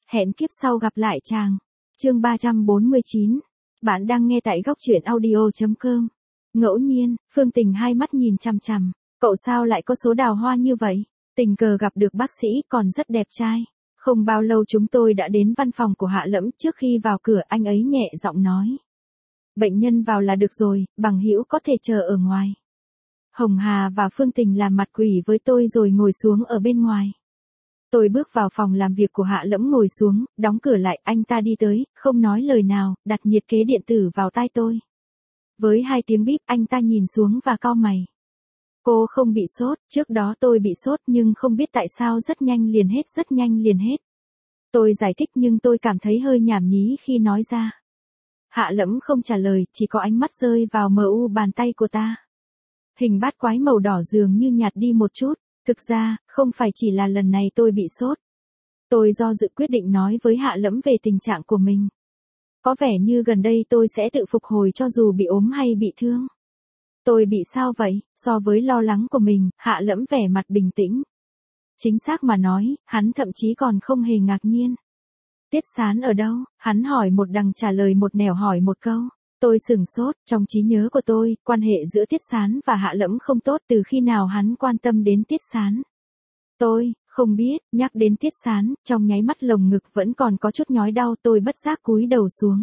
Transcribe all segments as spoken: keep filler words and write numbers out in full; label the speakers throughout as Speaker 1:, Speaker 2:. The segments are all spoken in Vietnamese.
Speaker 1: Hẹn kiếp sau gặp lại chàng. Chương ba trăm bốn mươi chín. Bạn đang nghe tại góc truyện audio chấm com. Ngẫu nhiên, Phương Tình hai mắt nhìn chằm chằm. Cậu sao lại có số đào hoa như vậy? Tình cờ gặp được bác sĩ còn rất đẹp trai. Không bao lâu chúng tôi đã đến văn phòng của Hạ Lẫm, trước khi vào cửa anh ấy nhẹ giọng nói. Bệnh nhân vào là được rồi, bằng hữu có thể chờ ở ngoài. Hồng Hà và Phương Tình làm mặt quỷ với tôi rồi ngồi xuống ở bên ngoài. Tôi bước vào phòng làm việc của Hạ Lẫm ngồi xuống, đóng cửa lại, anh ta đi tới, không nói lời nào, đặt nhiệt kế điện tử vào tai tôi. Với hai tiếng bíp, anh ta nhìn xuống và cau mày. Cô không bị sốt, trước đó tôi bị sốt nhưng không biết tại sao rất nhanh liền hết, rất nhanh liền hết. Tôi giải thích nhưng tôi cảm thấy hơi nhảm nhí khi nói ra. Hạ Lẫm không trả lời, chỉ có ánh mắt rơi vào mờ u bàn tay của ta. Hình bát quái màu đỏ dường như nhạt đi một chút. Thực ra, không phải chỉ là lần này tôi bị sốt. Tôi do dự quyết định nói với Hạ Lẫm về tình trạng của mình. Có vẻ như gần đây tôi sẽ tự phục hồi cho dù bị ốm hay bị thương. Tôi bị sao vậy? So với lo lắng của mình, Hạ Lẫm vẻ mặt bình tĩnh. Chính xác mà nói, hắn thậm chí còn không hề ngạc nhiên. Tiết Sán ở đâu? Hắn hỏi một đằng trả lời một nẻo hỏi một câu. Tôi sửng sốt, trong trí nhớ của tôi, quan hệ giữa Tiết Sán và Hạ Lẫm không tốt từ khi nào hắn quan tâm đến Tiết Sán. Tôi, không biết, nhắc đến Tiết Sán, trong nháy mắt lồng ngực vẫn còn có chút nhói đau, tôi bất giác cúi đầu xuống.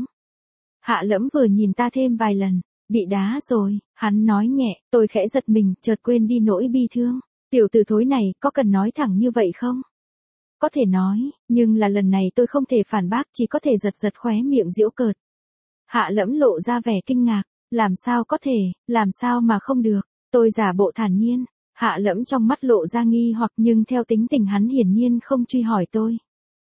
Speaker 1: Hạ Lẫm vừa nhìn ta thêm vài lần, bị đá rồi, hắn nói nhẹ, tôi khẽ giật mình, chợt quên đi nỗi bi thương. Tiểu tử thối này, có cần nói thẳng như vậy không? Có thể nói, nhưng là lần này tôi không thể phản bác, chỉ có thể giật giật khóe miệng giễu cợt. Hạ Lẫm lộ ra vẻ kinh ngạc, làm sao có thể, làm sao mà không được, tôi giả bộ thản nhiên. Hạ Lẫm trong mắt lộ ra nghi hoặc nhưng theo tính tình hắn hiển nhiên không truy hỏi tôi.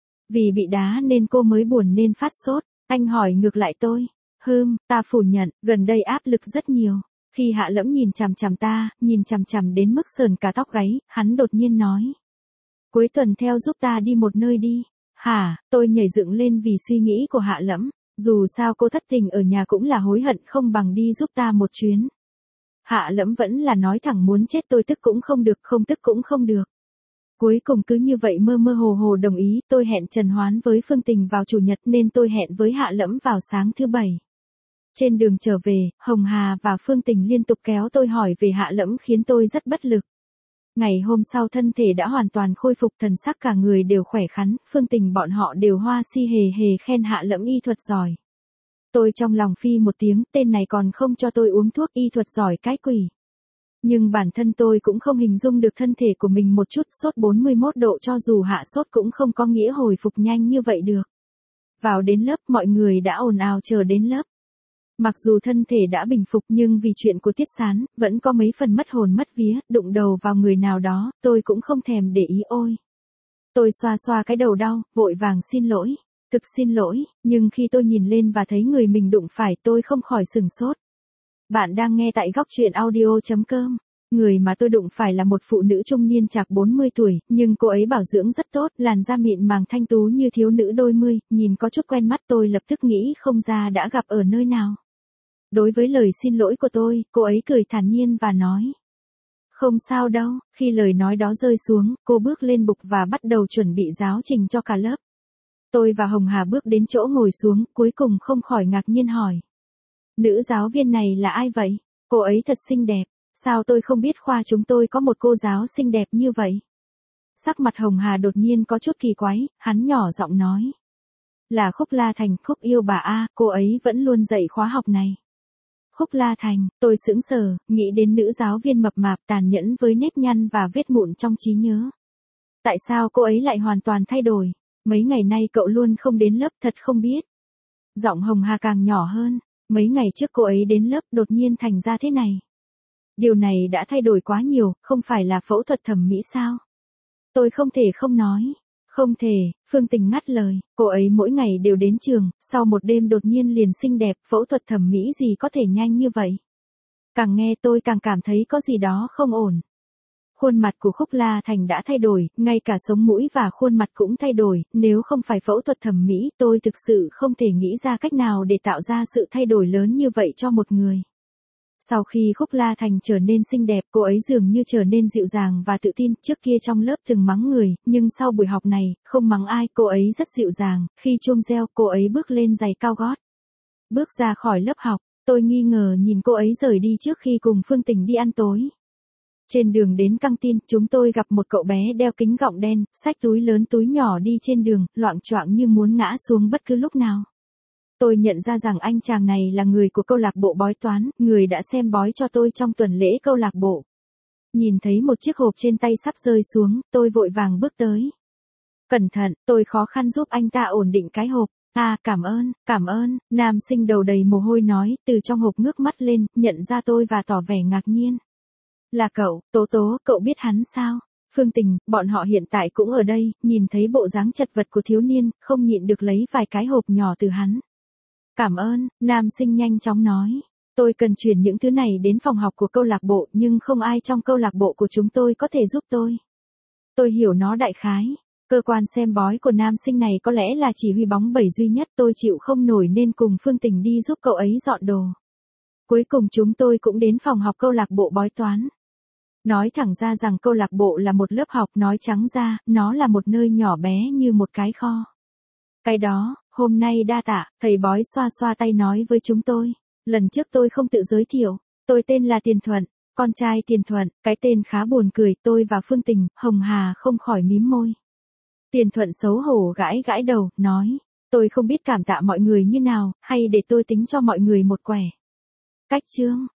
Speaker 1: Vì bị đá nên cô mới buồn nên phát sốt, anh hỏi ngược lại tôi. Hừm, ta phủ nhận, gần đây áp lực rất nhiều. Khi Hạ Lẫm nhìn chằm chằm ta, nhìn chằm chằm đến mức sờn cả tóc gáy, hắn đột nhiên nói. Cuối tuần theo giúp ta đi một nơi đi. Hả, tôi nhảy dựng lên vì suy nghĩ của Hạ Lẫm. Dù sao cô thất tình ở nhà cũng là hối hận không bằng đi giúp ta một chuyến. Hạ Lẫm vẫn là nói thẳng muốn chết, tôi tức cũng không được, không tức cũng không được. Cuối cùng cứ như vậy mơ mơ hồ hồ đồng ý, tôi hẹn trần hoán với Phương Tình vào chủ nhật nên tôi hẹn với Hạ Lẫm vào sáng thứ bảy. Trên đường trở về, Hồng Hà và Phương Tình liên tục kéo tôi hỏi về Hạ Lẫm khiến tôi rất bất lực. Ngày hôm sau thân thể đã hoàn toàn khôi phục, thần sắc cả người đều khỏe khoắn, Phương Tình bọn họ đều hoa si hề hề khen Hạ Lẫm y thuật giỏi. Tôi trong lòng phi một tiếng, tên này còn không cho tôi uống thuốc y thuật giỏi cái quỷ. Nhưng bản thân tôi cũng không hình dung được thân thể của mình một chút, sốt bốn mươi mốt độ cho dù hạ sốt cũng không có nghĩa hồi phục nhanh như vậy được. Vào đến lớp mọi người đã ồn ào chờ đến lớp. Mặc dù thân thể đã bình phục nhưng vì chuyện của Tiết Sán, vẫn có mấy phần mất hồn mất vía, đụng đầu vào người nào đó, tôi cũng không thèm để ý ôi. Tôi xoa xoa cái đầu đau, vội vàng xin lỗi. Thực xin lỗi, nhưng khi tôi nhìn lên và thấy người mình đụng phải tôi không khỏi sửng sốt. Bạn đang nghe tại góc truyện audio chấm com. Người mà tôi đụng phải là một phụ nữ trung niên chạc bốn mươi tuổi, nhưng cô ấy bảo dưỡng rất tốt, làn da mịn màng thanh tú như thiếu nữ đôi mươi, nhìn có chút quen mắt, tôi lập tức nghĩ không ra đã gặp ở nơi nào. Đối với lời xin lỗi của tôi, cô ấy cười thản nhiên và nói. Không sao đâu, khi lời nói đó rơi xuống, cô bước lên bục và bắt đầu chuẩn bị giáo trình cho cả lớp. Tôi và Hồng Hà bước đến chỗ ngồi xuống, cuối cùng không khỏi ngạc nhiên hỏi. Nữ giáo viên này là ai vậy? Cô ấy thật xinh đẹp, sao tôi không biết khoa chúng tôi có một cô giáo xinh đẹp như vậy? Sắc mặt Hồng Hà đột nhiên có chút kỳ quái, hắn nhỏ giọng nói. Là Khúc La Thành, Khúc yêu bà A, cô ấy vẫn luôn dạy khóa học này. Khúc La Thành, tôi sững sờ, nghĩ đến nữ giáo viên mập mạp tàn nhẫn với nếp nhăn và vết mụn trong trí nhớ. Tại sao cô ấy lại hoàn toàn thay đổi? Mấy ngày nay cậu luôn không đến lớp, thật không biết. Giọng Hồng Hà càng nhỏ hơn, mấy ngày trước cô ấy đến lớp đột nhiên thành ra thế này. Điều này đã thay đổi quá nhiều, không phải là phẫu thuật thẩm mỹ sao? Tôi không thể không nói. Không thể, Phương Tình ngắt lời, cô ấy mỗi ngày đều đến trường, sau một đêm đột nhiên liền xinh đẹp, phẫu thuật thẩm mỹ gì có thể nhanh như vậy? Càng nghe tôi càng cảm thấy có gì đó không ổn. Khuôn mặt của Khúc La Thành đã thay đổi, ngay cả sống mũi và khuôn mặt cũng thay đổi, nếu không phải phẫu thuật thẩm mỹ, tôi thực sự không thể nghĩ ra cách nào để tạo ra sự thay đổi lớn như vậy cho một người. Sau khi Khúc La Thành trở nên xinh đẹp, cô ấy dường như trở nên dịu dàng và tự tin, trước kia trong lớp từng mắng người, nhưng sau buổi học này, không mắng ai, cô ấy rất dịu dàng, khi chuông reo, cô ấy bước lên giày cao gót. Bước ra khỏi lớp học, tôi nghi ngờ nhìn cô ấy rời đi trước khi cùng Phương Tình đi ăn tối. Trên đường đến căng tin, chúng tôi gặp một cậu bé đeo kính gọng đen, xách túi lớn túi nhỏ đi trên đường, loạng choạng như muốn ngã xuống bất cứ lúc nào. Tôi nhận ra rằng anh chàng này là người của câu lạc bộ bói toán, người đã xem bói cho tôi trong tuần lễ câu lạc bộ. Nhìn thấy một chiếc hộp trên tay sắp rơi xuống, tôi vội vàng bước tới. Cẩn thận, tôi khó khăn giúp anh ta ổn định cái hộp. À, cảm ơn, cảm ơn, nam sinh đầu đầy mồ hôi nói, từ trong hộp ngước mắt lên, nhận ra tôi và tỏ vẻ ngạc nhiên. Là cậu, Tố Tố, cậu biết hắn sao? Phương Tình, bọn họ hiện tại cũng ở đây, nhìn thấy bộ dáng chật vật của thiếu niên, không nhịn được lấy vài cái hộp nhỏ từ hắn. Cảm ơn, nam sinh nhanh chóng nói. Tôi cần chuyển những thứ này đến phòng học của câu lạc bộ, nhưng không ai trong câu lạc bộ của chúng tôi có thể giúp tôi. Tôi hiểu nó đại khái. Cơ quan xem bói của nam sinh này có lẽ là chỉ huy bóng bẩy duy nhất, tôi chịu không nổi nên cùng Phương Tình đi giúp cậu ấy dọn đồ. Cuối cùng chúng tôi cũng đến phòng học câu lạc bộ bói toán. Nói thẳng ra rằng câu lạc bộ là một lớp học, nói trắng ra, nó là một nơi nhỏ bé như một cái kho. Cái đó, hôm nay đa tạ, thầy bói xoa xoa tay nói với chúng tôi. Lần trước tôi không tự giới thiệu, tôi tên là Tiền Thuận, con trai Tiền Thuận, cái tên khá buồn cười, tôi và Phương Tình, Hồng Hà không khỏi mím môi. Tiền Thuận xấu hổ gãi gãi đầu, nói, tôi không biết cảm tạ mọi người như nào, hay để tôi tính cho mọi người một quẻ. Cách chương.